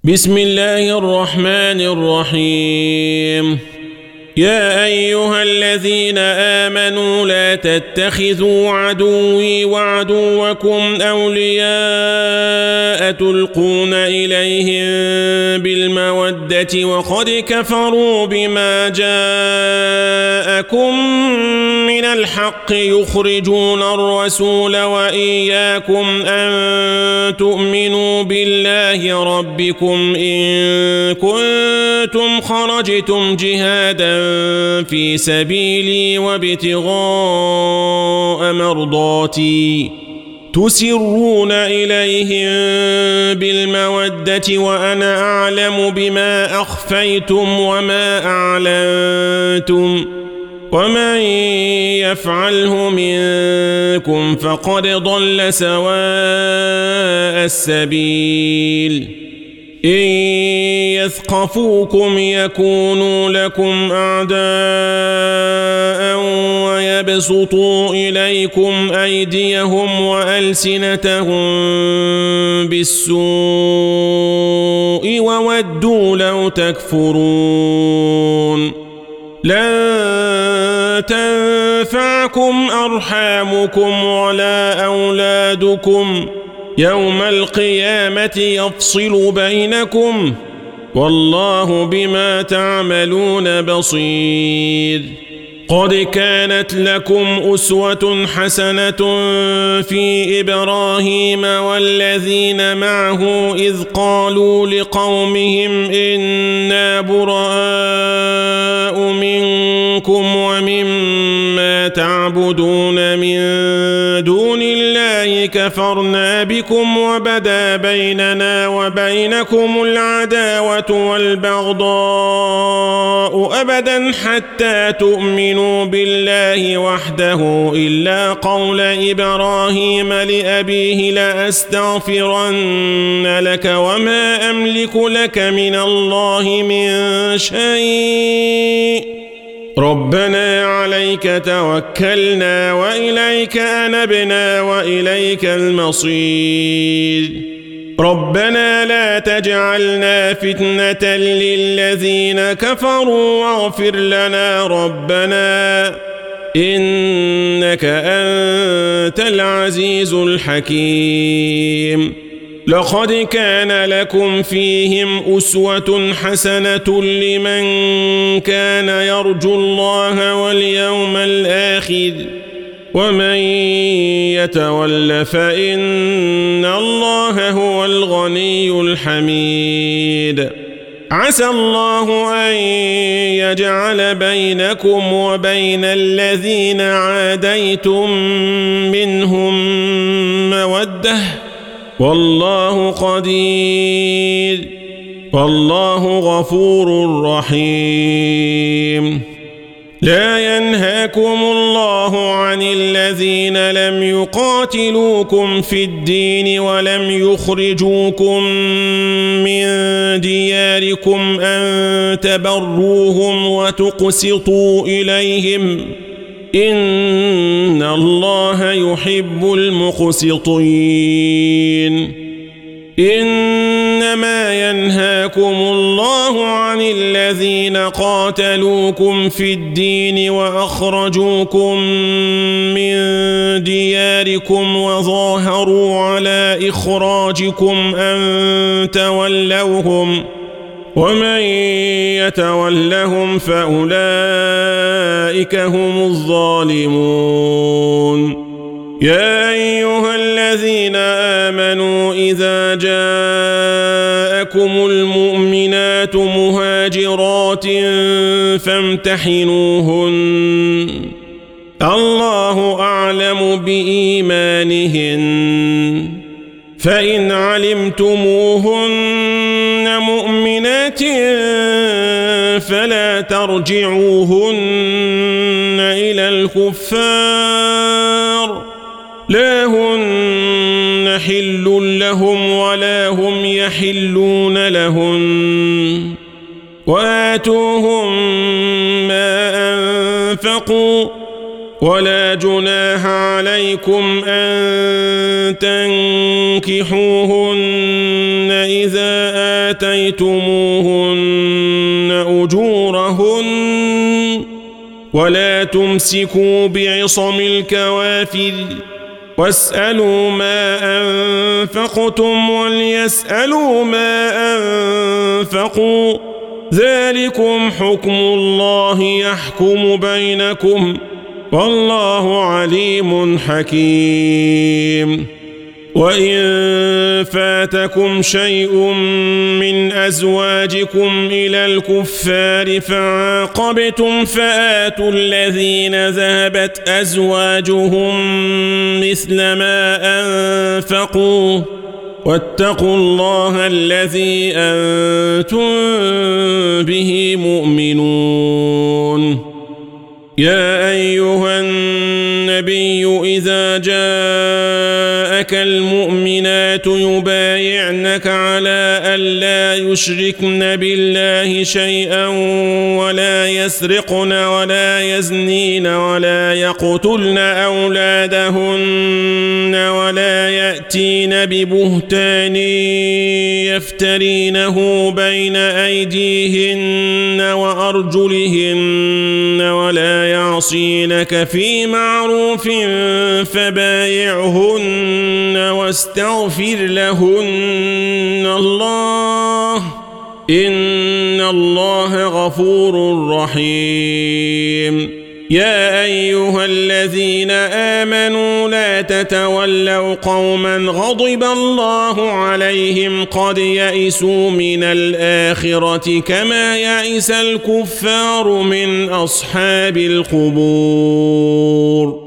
بسم الله الرحمن الرحيم يا أيها الذين آمنوا لا تتخذوا عدوي وعدوكم أولياء تلقون إليهم بالمودة وقد كفروا بما جاءكم من الحق يخرجون الرسول وإياكم أن تؤمنوا بالله ربكم إن كنتم خرجتم جهادا في سبيلي وابتغاء مرضاتي تسرون إليهم بالمودة وأنا أعلم بما أخفيتم وما أعلنتم ومن يفعله منكم فقد ضل سواء السبيل إن يثقفوكم يكونوا لكم أعداء ويبسطوا إليكم أيديهم وألسنتهم بالسوء وودوا لو تكفرون لن تنفعكم أرحامكم ولا أولادكم يوم القيامة يفصل بينكم والله بما تعملون بصير قد كانت لكم أسوة حسنة في إبراهيم والذين معه إذ قالوا لقومهم إنا براء منكم ومما تعبدون من دون الله كفرنا بكم وبدا بيننا وبينكم العداوة والبغضاء أبدا حتى تؤمنوا بالله وحده إلا قول إبراهيم لأبيه لأستغفرن لك وما أملك لك من الله من شيء ربنا عليك توكلنا وإليك أنبنا وإليك المصير ربنا لا تجعلنا فتنة للذين كفروا واغفر لنا ربنا إنك أنت العزيز الحكيم لقد كان لكم فيهم أسوة حسنة لمن كان يرجو الله واليوم الآخر ومن يتول فإن الله هو الغني الحميد عسى الله أن يجعل بينكم وبين الذين عاديتم منهم مودة والله قدير والله غفور رحيم لا ينهاكم الله عن الذين لم يقاتلوكم في الدين ولم يخرجوكم من دياركم أن تبروهم وتقسطوا إليهم إن الله يحب المقسطين إنما ينهاكم الله عن الذين قاتلوكم في الدين وأخرجوكم من دياركم وظاهروا على إخراجكم أن تولوهم ومن يتولهم فأولئك هم الظالمون يا أيها الذين آمنوا إذا جاءكم المؤمنات مهاجرات فامتحنوهن الله أعلم بإيمانهن فإن علمتموهن مؤمنات فلا ترجعوهن إلى الكفار لا هن حل لهم ولا هم يحلون لهن وآتوهم ما أنفقوا ولا جناح عليكم أن تنكحوهن إذا آتيتموهن أجورهن ولا تمسكوا بعصم الكوافر واسألوا ما أنفقتم وليسألوا ما أنفقوا ذلكم حكم الله يحكم بينكم والله عليم حكيم. وإن فاتكم شيء من أزواجكم إلى الكفار فعاقبتم فآتوا الذين ذهبت أزواجهم مثل ما أنفقوا واتقوا الله الذي أنتم به مؤمنون. يا أيها النبي إذا جاءك المؤمنات يبايعنك على ألا يشركن بالله شيئا ولا يسرقن ولا يزنين ولا يقتلن أولادهن ولا يأتين ببهتان يفترينه بين أيديهن وأرجلهن ولا يعصينك في معروف فبايعهن واستغفر لهن الله إن الله غفور رحيم. يا أيها الذين آمنوا لا تتولوا قوما غضب الله عليهم قد يئسوا من الآخرة كما يئس الكفار من أصحاب القبور.